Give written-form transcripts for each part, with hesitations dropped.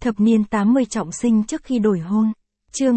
Thập niên 80 trọng sinh trước khi đổi hôn. Chương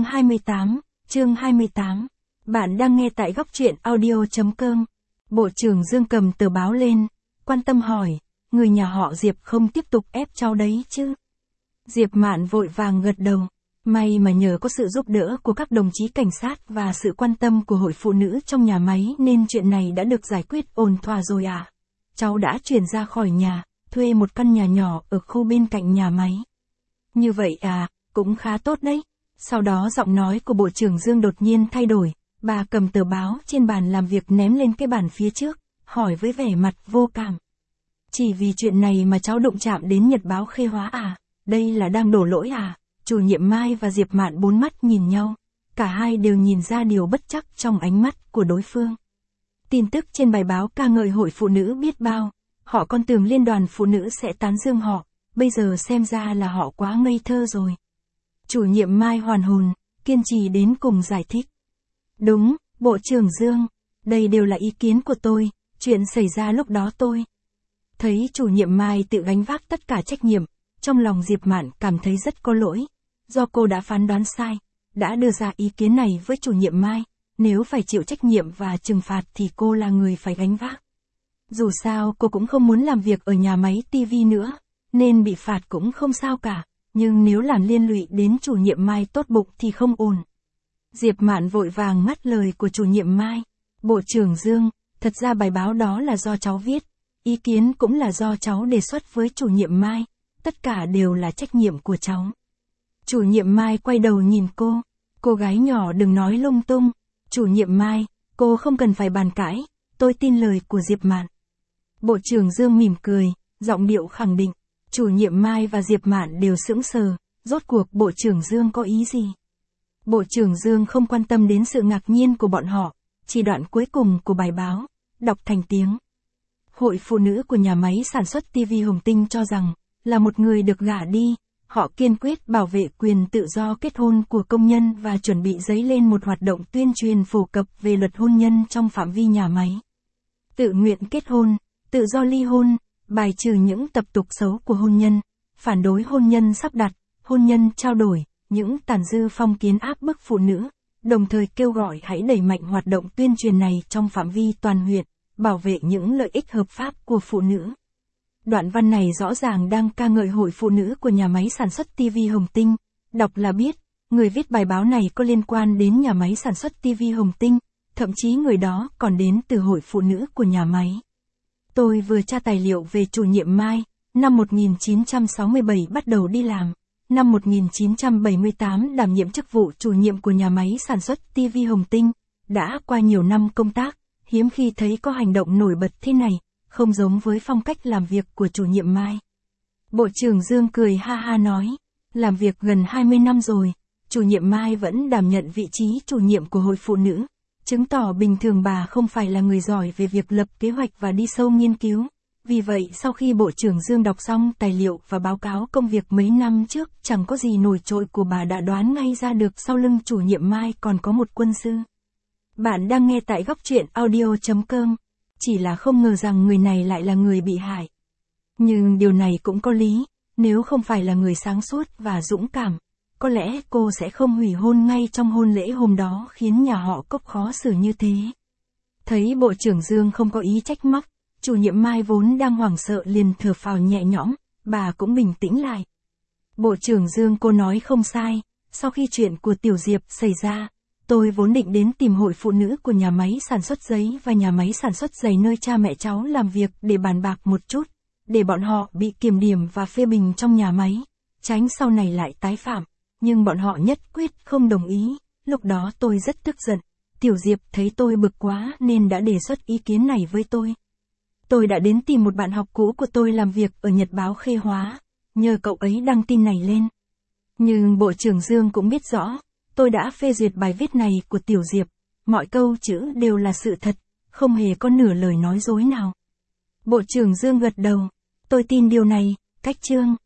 28. Bạn đang nghe tại góc truyện audio.com. Bộ trưởng Dương cầm tờ báo lên, quan tâm hỏi, người nhà họ Diệp không tiếp tục ép cháu đấy chứ? Diệp Mạn vội vàng gật đầu. May mà nhờ có sự giúp đỡ của các đồng chí cảnh sát và sự quan tâm của hội phụ nữ trong nhà máy nên chuyện này đã được giải quyết ổn thỏa rồi à. Cháu đã chuyển ra khỏi nhà, thuê một căn nhà nhỏ ở khu bên cạnh nhà máy. Như vậy à, cũng khá tốt đấy. Sau đó giọng nói của Bộ trưởng Dương đột nhiên thay đổi, bà cầm tờ báo trên bàn làm việc ném lên cái bàn phía trước, hỏi với vẻ mặt vô cảm. Chỉ vì chuyện này mà cháu đụng chạm đến Nhật báo Khê Hóa à? Đây là đang đổ lỗi à? Chủ nhiệm Mai và Diệp Mạn bốn mắt nhìn nhau, cả hai đều nhìn ra điều bất trắc trong ánh mắt của đối phương. Tin tức trên bài báo ca ngợi hội phụ nữ biết bao, họ còn tưởng liên đoàn phụ nữ sẽ tán dương họ, bây giờ xem ra là họ quá ngây thơ rồi. Chủ nhiệm Mai hoàn hồn, kiên trì đến cùng giải thích. Đúng, Bộ trưởng Dương, đây đều là ý kiến của tôi, chuyện xảy ra lúc đó tôi. Thấy chủ nhiệm Mai tự gánh vác tất cả trách nhiệm, trong lòng Diệp Mạn cảm thấy rất có lỗi. Do cô đã phán đoán sai, đã đưa ra ý kiến này với chủ nhiệm Mai, nếu phải chịu trách nhiệm và trừng phạt thì cô là người phải gánh vác. Dù sao cô cũng không muốn làm việc ở nhà máy TV nữa, nên bị phạt cũng không sao cả, nhưng nếu làm liên lụy đến chủ nhiệm Mai tốt bụng thì không ổn. Diệp Mạn vội vàng ngắt lời của chủ nhiệm Mai. Bộ trưởng Dương, thật ra bài báo đó là do cháu viết, ý kiến cũng là do cháu đề xuất với chủ nhiệm Mai, tất cả đều là trách nhiệm của cháu. Chủ nhiệm Mai quay đầu nhìn cô gái nhỏ đừng nói lung tung. Chủ nhiệm Mai, cô không cần phải bàn cãi, tôi tin lời của Diệp Mạn. Bộ trưởng Dương mỉm cười, giọng điệu khẳng định. Chủ nhiệm Mai và Diệp Mạn đều sững sờ, rốt cuộc Bộ trưởng Dương có ý gì? Bộ trưởng Dương không quan tâm đến sự ngạc nhiên của bọn họ, chỉ đoạn cuối cùng của bài báo, đọc thành tiếng. Hội phụ nữ của nhà máy sản xuất TV Hồng Tinh cho rằng, là một người được gả đi, họ kiên quyết bảo vệ quyền tự do kết hôn của công nhân và chuẩn bị dấy lên một hoạt động tuyên truyền phổ cập về luật hôn nhân trong phạm vi nhà máy. Tự nguyện kết hôn, tự do ly hôn, bài trừ những tập tục xấu của hôn nhân, phản đối hôn nhân sắp đặt, hôn nhân trao đổi, những tàn dư phong kiến áp bức phụ nữ, đồng thời kêu gọi hãy đẩy mạnh hoạt động tuyên truyền này trong phạm vi toàn huyện, bảo vệ những lợi ích hợp pháp của phụ nữ. Đoạn văn này rõ ràng đang ca ngợi hội phụ nữ của nhà máy sản xuất TV Hồng Tinh, đọc là biết, người viết bài báo này có liên quan đến nhà máy sản xuất TV Hồng Tinh, thậm chí người đó còn đến từ hội phụ nữ của nhà máy. Tôi vừa tra tài liệu về chủ nhiệm Mai, năm 1967 bắt đầu đi làm, năm 1978 đảm nhiệm chức vụ chủ nhiệm của nhà máy sản xuất TV Hồng Tinh, đã qua nhiều năm công tác, hiếm khi thấy có hành động nổi bật thế này, không giống với phong cách làm việc của chủ nhiệm Mai. Bộ trưởng Dương cười ha ha nói, làm việc gần 20 năm rồi, chủ nhiệm Mai vẫn đảm nhận vị trí chủ nhiệm của hội phụ nữ, chứng tỏ bình thường bà không phải là người giỏi về việc lập kế hoạch và đi sâu nghiên cứu. Vì vậy sau khi Bộ trưởng Dương đọc xong tài liệu và báo cáo công việc mấy năm trước chẳng có gì nổi trội của bà đã đoán ngay ra được sau lưng chủ nhiệm Mai còn có một quân sư. Bạn đang nghe tại góc truyện audio.com, chỉ là không ngờ rằng người này lại là người bị hại. Nhưng điều này cũng có lý, nếu không phải là người sáng suốt và dũng cảm, có lẽ cô sẽ không hủy hôn ngay trong hôn lễ hôm đó khiến nhà họ Cốc khó xử như thế. Thấy Bộ trưởng Dương không có ý trách móc, chủ nhiệm Mai vốn đang hoảng sợ liền thở phào nhẹ nhõm, bà cũng bình tĩnh lại. Bộ trưởng Dương cô nói không sai, sau khi chuyện của Tiểu Diệp xảy ra, tôi vốn định đến tìm hội phụ nữ của nhà máy sản xuất giấy và nhà máy sản xuất giày nơi cha mẹ cháu làm việc để bàn bạc một chút, để bọn họ bị kiểm điểm và phê bình trong nhà máy, tránh sau này lại tái phạm, nhưng bọn họ nhất quyết không đồng ý, lúc đó tôi rất tức giận, Tiểu Diệp thấy tôi bực quá nên đã đề xuất ý kiến này với tôi. Tôi đã đến tìm một bạn học cũ của tôi làm việc ở Nhật báo Khê Hóa, nhờ cậu ấy đăng tin này lên. Nhưng Bộ trưởng Dương cũng biết rõ, tôi đã phê duyệt bài viết này của Tiểu Diệp, mọi câu chữ đều là sự thật, không hề có nửa lời nói dối nào. Bộ trưởng Dương gật đầu, tôi tin điều này, cách chương.